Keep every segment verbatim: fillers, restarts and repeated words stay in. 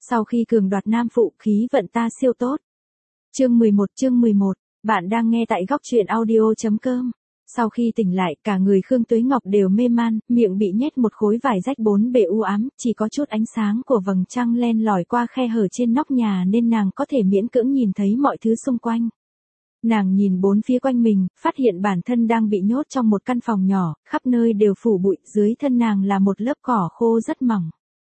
Sau khi cường đoạt nam phụ, khí vận ta siêu tốt. Chương mười một, chương mười một, bạn đang nghe tại góc truyện audio.com. Sau khi tỉnh lại, cả người Khương Tuế Ngọc đều mê man, miệng bị nhét một khối vải rách bốn bề u ám, chỉ có chút ánh sáng của vầng trăng len lỏi qua khe hở trên nóc nhà nên nàng có thể miễn cưỡng nhìn thấy mọi thứ xung quanh. Nàng nhìn bốn phía quanh mình, phát hiện bản thân đang bị nhốt trong một căn phòng nhỏ, khắp nơi đều phủ bụi, dưới thân nàng là một lớp cỏ khô rất mỏng.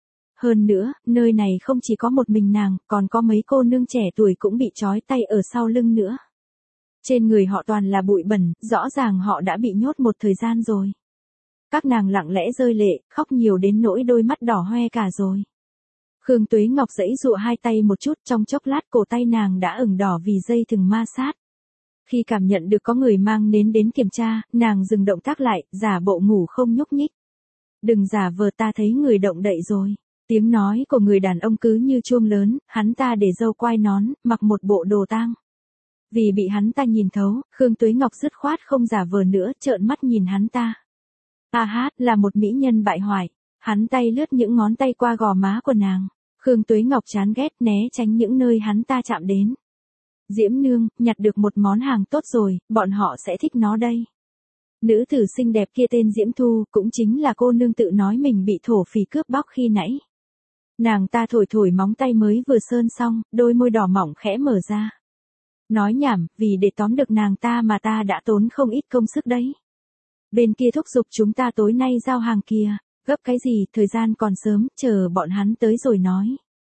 Hơn nữa, nơi này không chỉ có một mình nàng, còn có mấy cô nương trẻ tuổi cũng bị trói tay ở sau lưng nữa. Trên người họ toàn là bụi bẩn, rõ ràng họ đã bị nhốt một thời gian rồi. Các nàng lặng lẽ rơi lệ, khóc nhiều đến nỗi đôi mắt đỏ hoe cả rồi. Khương Tuế Ngọc giãy giụa hai tay một chút, trong chốc lát cổ tay nàng đã ửng đỏ vì dây thừng ma sát. Khi cảm nhận được có người mang nến đến kiểm tra, nàng dừng động tác lại, giả bộ ngủ không nhúc nhích. Đừng giả vờ, ta thấy người động đậy rồi. Tiếng nói của người đàn ông cứ như chuông lớn, hắn ta để râu quai nón, mặc một bộ đồ tang. Vì bị hắn ta nhìn thấu, Khương Tuế Ngọc dứt khoát không giả vờ nữa, trợn mắt nhìn hắn ta. A hát, là một mỹ nhân bại hoại. Hắn tay lướt những ngón tay qua gò má của nàng. Khương Tuế Ngọc chán ghét né tránh những nơi hắn ta chạm đến. Diễm nương, nhặt được một món hàng tốt rồi, bọn họ sẽ thích nó đây. Nữ tử xinh đẹp kia tên Diễm Thu, cũng chính là cô nương tự nói mình bị thổ phỉ cướp bóc khi nãy. Nàng ta thổi thổi móng tay mới vừa sơn xong, đôi môi đỏ mỏng khẽ mở ra. Nói nhảm, vì để tóm được nàng ta mà ta đã tốn không ít công sức đấy. Bên kia thúc giục chúng ta tối nay giao hàng kia, gấp cái gì, thời gian còn sớm, chờ bọn hắn tới rồi nói.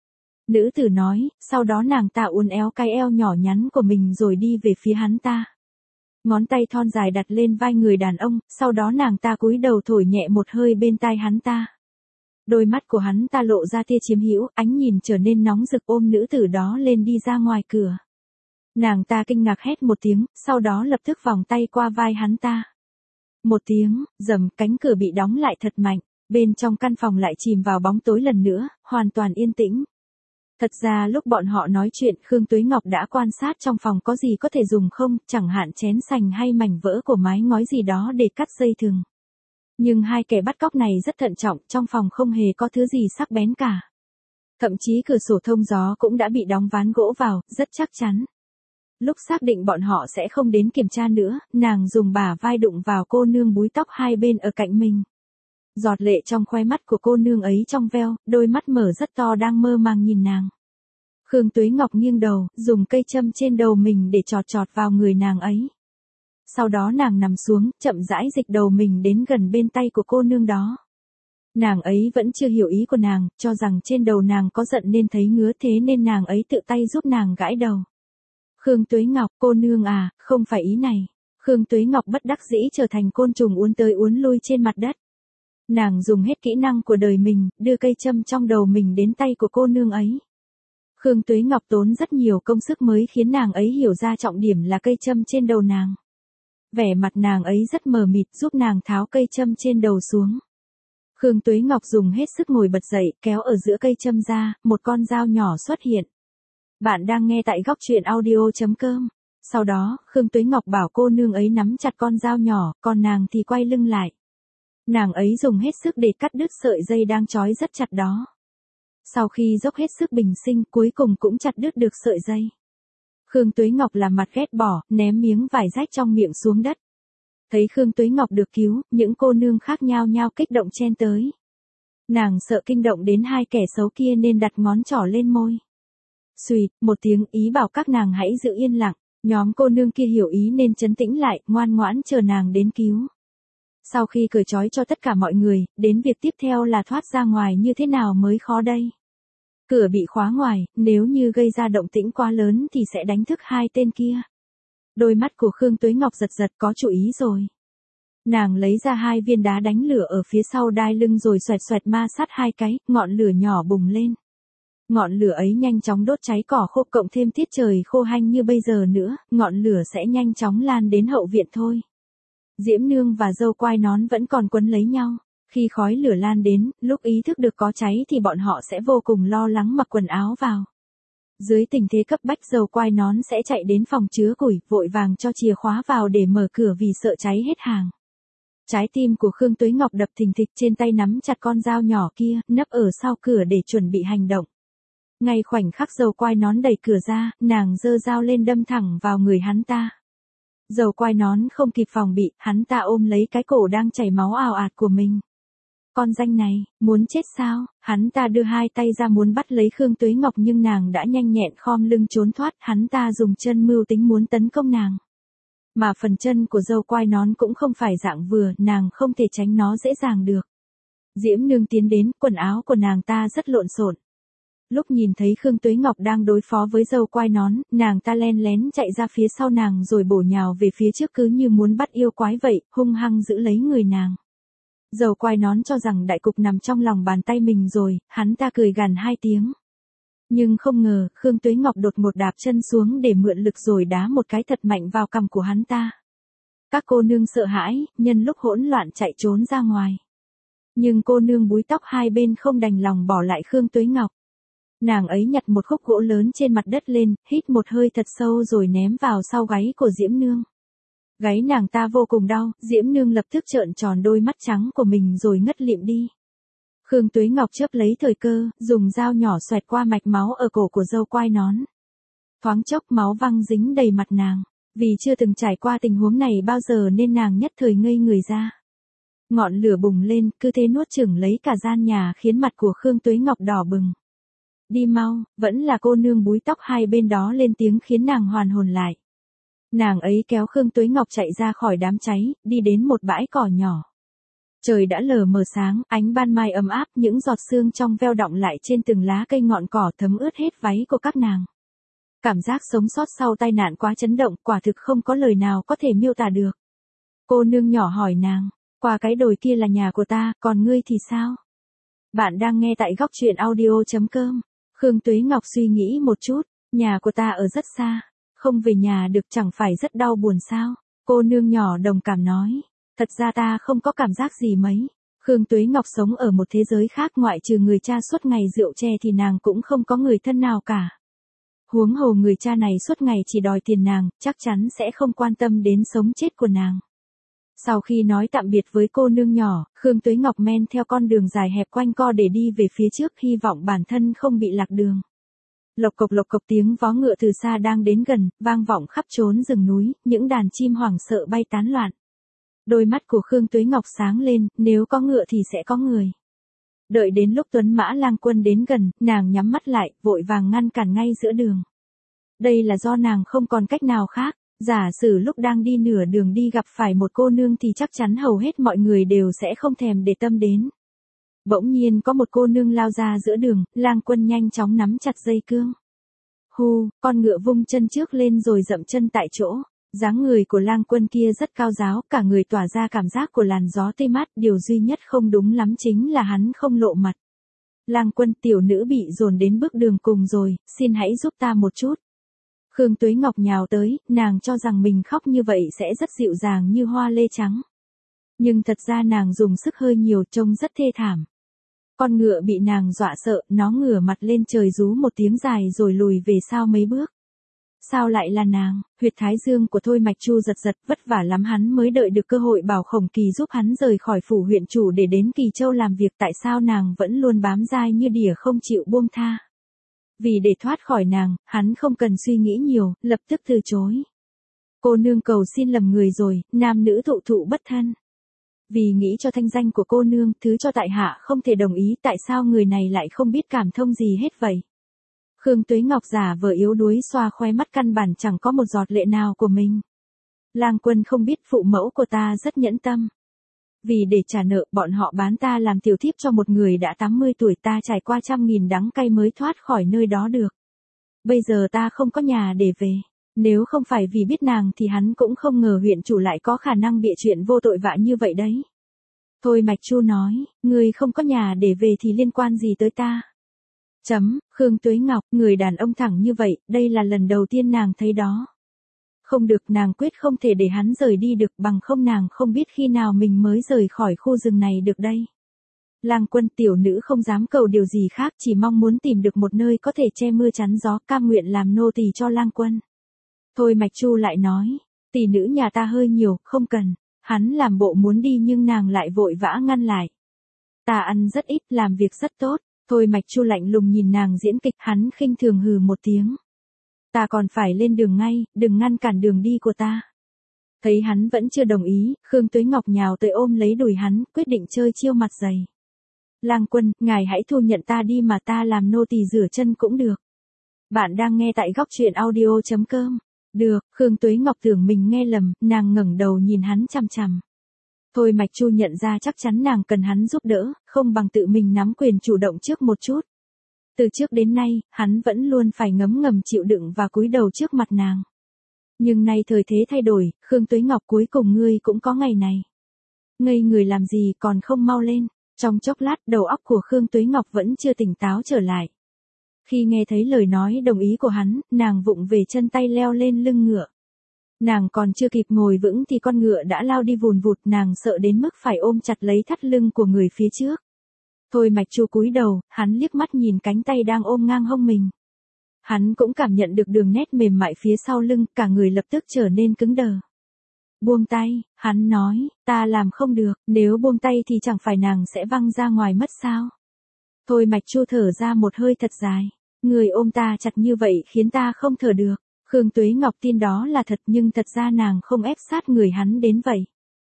Nữ tử nói, sau đó nàng ta uốn éo cái eo nhỏ nhắn của mình rồi đi về phía hắn ta. Ngón tay thon dài đặt lên vai người đàn ông, sau đó nàng ta cúi đầu thổi nhẹ một hơi bên tai hắn ta. Đôi mắt của hắn ta lộ ra tia chiếm hữu, ánh nhìn trở nên nóng rực, ôm nữ tử đó lên đi ra ngoài cửa. Nàng ta kinh ngạc hét một tiếng, sau đó lập tức vòng tay qua vai hắn ta. Một tiếng, rầm, cánh cửa bị đóng lại thật mạnh, bên trong căn phòng lại chìm vào bóng tối lần nữa, hoàn toàn yên tĩnh. Thật ra lúc bọn họ nói chuyện, Khương Tuế Ngọc đã quan sát trong phòng có gì có thể dùng không, chẳng hạn chén sành hay mảnh vỡ của mái ngói gì đó để cắt dây thừng. Nhưng hai kẻ bắt cóc này rất thận trọng, trong phòng không hề có thứ gì sắc bén cả. Thậm chí cửa sổ thông gió cũng đã bị đóng ván gỗ vào, rất chắc chắn. Lúc xác định bọn họ sẽ không đến kiểm tra nữa, nàng dùng bả vai đụng vào cô nương búi tóc hai bên ở cạnh mình. Giọt lệ trong khóe mắt của cô nương ấy trong veo, đôi mắt mở rất to đang mơ màng nhìn nàng. Khương Tuế Ngọc nghiêng đầu, dùng cây châm trên đầu mình để chọt chọt vào người nàng ấy. Sau đó nàng nằm xuống, chậm rãi dịch đầu mình đến gần bên tay của cô nương đó. Nàng ấy vẫn chưa hiểu ý của nàng, cho rằng trên đầu nàng có giận nên thấy ngứa, thế nên nàng ấy tự tay giúp nàng gãi đầu. Khương Tuế Ngọc, cô nương à, không phải ý này. Khương Tuế Ngọc bất đắc dĩ trở thành côn trùng uốn tới uốn lui trên mặt đất. Nàng dùng hết kỹ năng của đời mình, đưa cây châm trong đầu mình đến tay của cô nương ấy. Khương Tuế Ngọc tốn rất nhiều công sức mới khiến nàng ấy hiểu ra trọng điểm là cây châm trên đầu nàng. Vẻ mặt nàng ấy rất mờ mịt, giúp nàng tháo cây châm trên đầu xuống. Khương Tuế Ngọc dùng hết sức ngồi bật dậy, kéo ở giữa cây châm ra, một con dao nhỏ xuất hiện. Bạn đang nghe tại góc truyện audio.com. Sau đó, Khương Tuế Ngọc bảo cô nương ấy nắm chặt con dao nhỏ, còn nàng thì quay lưng lại. Nàng ấy dùng hết sức để cắt đứt sợi dây đang trói rất chặt đó. Sau khi dốc hết sức bình sinh, cuối cùng cũng chặt đứt được sợi dây. Khương Tuế Ngọc làm mặt ghét bỏ, ném miếng vải rách trong miệng xuống đất. Thấy Khương Tuế Ngọc được cứu, những cô nương khác nhao nhao kích động chen tới. Nàng sợ kinh động đến hai kẻ xấu kia nên đặt ngón trỏ lên môi. Xùyt, một tiếng, ý bảo các nàng hãy giữ yên lặng. Nhóm cô nương kia hiểu ý nên trấn tĩnh lại, ngoan ngoãn chờ nàng đến cứu. Sau khi cởi trói cho tất cả mọi người, đến việc tiếp theo là thoát ra ngoài như thế nào mới khó đây. Cửa bị khóa ngoài, nếu như gây ra động tĩnh quá lớn thì sẽ đánh thức hai tên kia. Đôi mắt của Khương Tuế Ngọc giật giật, có chủ ý rồi. Nàng lấy ra hai viên đá đánh lửa ở phía sau đai lưng rồi xoẹt xoẹt ma sát hai cái, ngọn lửa nhỏ bùng lên. Ngọn lửa ấy nhanh chóng đốt cháy cỏ khô, cộng thêm tiết trời khô hanh như bây giờ nữa, ngọn lửa sẽ nhanh chóng lan đến hậu viện thôi. Diễm nương và dâu quai nón vẫn còn quấn lấy nhau. Khi khói lửa lan đến, lúc ý thức được có cháy thì bọn họ sẽ vô cùng lo lắng mặc quần áo vào. Dưới tình thế cấp bách, dâu quai nón sẽ chạy đến phòng chứa củi, vội vàng cho chìa khóa vào để mở cửa vì sợ cháy hết hàng. Trái tim của Khương Tuế Ngọc đập thình thịch, trên tay nắm chặt con dao nhỏ kia, nấp ở sau cửa để chuẩn bị hành động. Ngay khoảnh khắc dâu quai nón đẩy cửa ra, nàng giơ dao lên đâm thẳng vào người hắn ta. Dâu quai nón không kịp phòng bị, hắn ta ôm lấy cái cổ đang chảy máu ào ạt của mình. Con danh này, muốn chết sao? Hắn ta đưa hai tay ra muốn bắt lấy Khương Tuế Ngọc nhưng nàng đã nhanh nhẹn khom lưng trốn thoát, hắn ta dùng chân mưu tính muốn tấn công nàng. Mà phần chân của dâu quai nón cũng không phải dạng vừa, nàng không thể tránh nó dễ dàng được. Diễm Nương tiến đến, quần áo của nàng ta rất lộn xộn. Lúc nhìn thấy Khương Tuế Ngọc đang đối phó với dâu quai nón, nàng ta len lén chạy ra phía sau nàng rồi bổ nhào về phía trước cứ như muốn bắt yêu quái vậy, hung hăng giữ lấy người nàng. Dâu quai nón cho rằng đại cục nằm trong lòng bàn tay mình rồi, hắn ta cười gằn hai tiếng. Nhưng không ngờ, Khương Tuế Ngọc đột ngột đạp chân xuống để mượn lực rồi đá một cái thật mạnh vào cằm của hắn ta. Các cô nương sợ hãi, nhân lúc hỗn loạn chạy trốn ra ngoài. Nhưng cô nương búi tóc hai bên không đành lòng bỏ lại Khương Tuế Ngọc. Nàng ấy nhặt một khúc gỗ lớn trên mặt đất lên, hít một hơi thật sâu rồi ném vào sau gáy của Diễm Nương. Gáy nàng ta vô cùng đau, Diễm Nương lập tức trợn tròn đôi mắt trắng của mình rồi ngất lịm đi. Khương Tuế Ngọc chớp lấy thời cơ, dùng dao nhỏ xoẹt qua mạch máu ở cổ của dâu quai nón. Thoáng chốc máu văng dính đầy mặt nàng, vì chưa từng trải qua tình huống này bao giờ nên nàng nhất thời ngây người ra. Ngọn lửa bùng lên, cứ thế nuốt chửng lấy cả gian nhà khiến mặt của Khương Tuế Ngọc đỏ bừng. Đi mau, vẫn là cô nương búi tóc hai bên đó lên tiếng khiến nàng hoàn hồn lại. Nàng ấy kéo Khương Tuế Ngọc chạy ra khỏi đám cháy, đi đến một bãi cỏ nhỏ. Trời đã lờ mờ sáng, ánh ban mai ấm áp, những giọt sương trong veo đọng lại trên từng lá cây ngọn cỏ thấm ướt hết váy của các nàng. Cảm giác sống sót sau tai nạn quá chấn động, quả thực không có lời nào có thể miêu tả được. Cô nương nhỏ hỏi nàng, qua cái đồi kia là nhà của ta, còn ngươi thì sao? Bạn đang nghe tại góc truyện audio chấm com. Khương Tuế Ngọc suy nghĩ một chút, nhà của ta ở rất xa, không về nhà được chẳng phải rất đau buồn sao? Cô nương nhỏ đồng cảm nói, thật ra ta không có cảm giác gì mấy. Khương Tuế Ngọc sống ở một thế giới khác, ngoại trừ người cha suốt ngày rượu chè thì nàng cũng không có người thân nào cả. Huống hồ người cha này suốt ngày chỉ đòi tiền nàng, chắc chắn sẽ không quan tâm đến sống chết của nàng. Sau khi nói tạm biệt với cô nương nhỏ, Khương Tuế Ngọc men theo con đường dài hẹp quanh co để đi về phía trước, hy vọng bản thân không bị lạc đường. Lộc cộc lộc cộc tiếng vó ngựa từ xa đang đến gần, vang vọng khắp chốn rừng núi, những đàn chim hoảng sợ bay tán loạn. Đôi mắt của Khương Tuế Ngọc sáng lên, nếu có ngựa thì sẽ có người. Đợi đến lúc Tuấn Mã Lang Quân đến gần, nàng nhắm mắt lại, vội vàng ngăn cản ngay giữa đường. Đây là do nàng không còn cách nào khác. Giả sử lúc đang đi nửa đường đi gặp phải một cô nương thì chắc chắn hầu hết mọi người đều sẽ không thèm để tâm đến. Bỗng nhiên có một cô nương lao ra giữa đường, Lang Quân nhanh chóng nắm chặt dây cương. Hu, con ngựa vung chân trước lên rồi dậm chân tại chỗ. Dáng người của Lang Quân kia rất cao ráo, cả người tỏa ra cảm giác của làn gió tươi mát, điều duy nhất không đúng lắm chính là hắn không lộ mặt. Lang Quân, tiểu nữ bị dồn đến bước đường cùng rồi, xin hãy giúp ta một chút. Khương Tuế Ngọc nhào tới, nàng cho rằng mình khóc như vậy sẽ rất dịu dàng như hoa lê trắng. Nhưng thật ra nàng dùng sức hơi nhiều, trông rất thê thảm. Con ngựa bị nàng dọa sợ, nó ngửa mặt lên trời rú một tiếng dài rồi lùi về sau mấy bước. Sao lại là nàng? Huyệt thái dương của Thôi Mạch Chu giật giật, vất vả lắm hắn mới đợi được cơ hội bảo Khổng Kỳ giúp hắn rời khỏi phủ huyện chủ để đến Kỳ Châu làm việc, tại sao nàng vẫn luôn bám dai như đỉa không chịu buông tha. Vì để thoát khỏi nàng, hắn không cần suy nghĩ nhiều, lập tức từ chối. Cô nương cầu xin lầm người rồi, nam nữ thụ thụ bất thân. Vì nghĩ cho thanh danh của cô nương, thứ cho tại hạ không thể đồng ý, tại sao người này lại không biết cảm thông gì hết vậy. Khương Tuế Ngọc giả vờ yếu đuối xoa khoe mắt, căn bản chẳng có một giọt lệ nào của mình. Lang Quân không biết phụ mẫu của ta rất nhẫn tâm. Vì để trả nợ, bọn họ bán ta làm tiểu thiếp cho một người đã tám mươi tuổi, ta trải qua trăm nghìn đắng cay mới thoát khỏi nơi đó được. Bây giờ ta không có nhà để về. Nếu không phải vì biết nàng thì hắn cũng không ngờ huyện chủ lại có khả năng bịa chuyện vô tội vạ như vậy đấy. Thôi Mạch Chu nói, người không có nhà để về thì liên quan gì tới ta? Chấm, Khương Tuế Ngọc, người đàn ông thẳng như vậy, đây là lần đầu tiên nàng thấy đó. Không được, nàng quyết không thể để hắn rời đi được, bằng không nàng không biết khi nào mình mới rời khỏi khu rừng này được đây. Lang Quân, tiểu nữ không dám cầu điều gì khác, chỉ mong muốn tìm được một nơi có thể che mưa chắn gió, cam nguyện làm nô tỳ cho Lang Quân. Thôi Mạch Chu lại nói, tỷ nữ nhà ta hơi nhiều, không cần. Hắn làm bộ muốn đi nhưng nàng lại vội vã ngăn lại. Ta ăn rất ít, làm việc rất tốt, Thôi Mạch Chu lạnh lùng nhìn nàng diễn kịch, hắn khinh thường hừ một tiếng. Ta còn phải lên đường ngay, đừng ngăn cản đường đi của ta. Thấy hắn vẫn chưa đồng ý, Khương Tuế Ngọc nhào tới ôm lấy đùi hắn, quyết định chơi chiêu mặt dày. Lang quân, ngài hãy thu nhận ta đi mà ta làm nô tỳ rửa chân cũng được. Bạn đang nghe tại góc truyện audio chấm com. Được, Khương Tuế Ngọc tưởng mình nghe lầm, nàng ngẩng đầu nhìn hắn chằm chằm. Thôi Mạch Chu nhận ra chắc chắn nàng cần hắn giúp đỡ, không bằng tự mình nắm quyền chủ động trước một chút. Từ trước đến nay, hắn vẫn luôn phải ngấm ngầm chịu đựng và cúi đầu trước mặt nàng. Nhưng nay thời thế thay đổi, Khương Tuế Ngọc cuối cùng ngươi cũng có ngày này. Ngây người làm gì còn không mau lên. Trong chốc lát đầu óc của Khương Tuế Ngọc vẫn chưa tỉnh táo trở lại. Khi nghe thấy lời nói đồng ý của hắn, nàng vụng về chân tay leo lên lưng ngựa. Nàng còn chưa kịp ngồi vững thì con ngựa đã lao đi vùn vụt, nàng sợ đến mức phải ôm chặt lấy thắt lưng của người phía trước. Thôi Mạch Chu cúi đầu, hắn liếc mắt nhìn cánh tay đang ôm ngang hông mình. Hắn cũng cảm nhận được đường nét mềm mại phía sau lưng, cả người lập tức trở nên cứng đờ. Buông tay, hắn nói, ta làm không được, nếu buông tay thì chẳng phải nàng sẽ văng ra ngoài mất sao. Thôi Mạch Chu thở ra một hơi thật dài, người ôm ta chặt như vậy khiến ta không thở được. Khương Tuế Ngọc tin đó là thật nhưng thật ra nàng không ép sát người hắn đến vậy.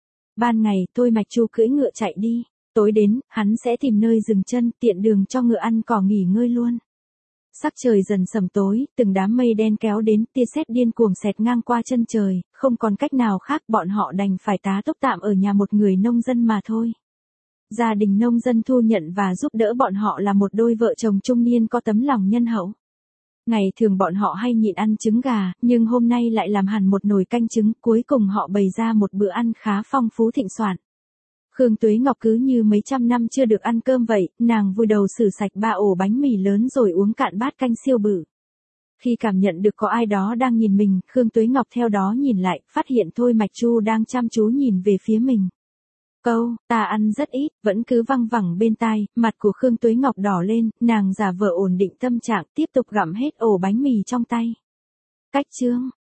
Ban ngày Thôi Mạch Chu cưỡi ngựa chạy đi, tối đến, hắn sẽ tìm nơi dừng chân tiện đường cho ngựa ăn cỏ nghỉ ngơi luôn. Sắc trời dần sầm tối, từng đám mây đen kéo đến, tia sét điên cuồng xẹt ngang qua chân trời, không còn cách nào khác bọn họ đành phải tá túc tạm ở nhà một người nông dân mà thôi. Gia đình nông dân thu nhận và giúp đỡ bọn họ là một đôi vợ chồng trung niên có tấm lòng nhân hậu. Ngày thường bọn họ hay nhịn ăn trứng gà, nhưng hôm nay lại làm hẳn một nồi canh trứng, cuối cùng họ bày ra một bữa ăn khá phong phú thịnh soạn. Khương Tuế Ngọc cứ như mấy trăm năm chưa được ăn cơm vậy, nàng vùi đầu xử sạch ba ổ bánh mì lớn rồi uống cạn bát canh siêu bự. Khi cảm nhận được có ai đó đang nhìn mình, Khương Tuế Ngọc theo đó nhìn lại, phát hiện Thôi Mạch Chu đang chăm chú nhìn về phía mình. Câu, ta ăn rất ít, vẫn cứ văng vẳng bên tai, mặt của Khương Tuế Ngọc đỏ lên, nàng giả vờ ổn định tâm trạng, tiếp tục gặm hết ổ bánh mì trong tay. Cách chương,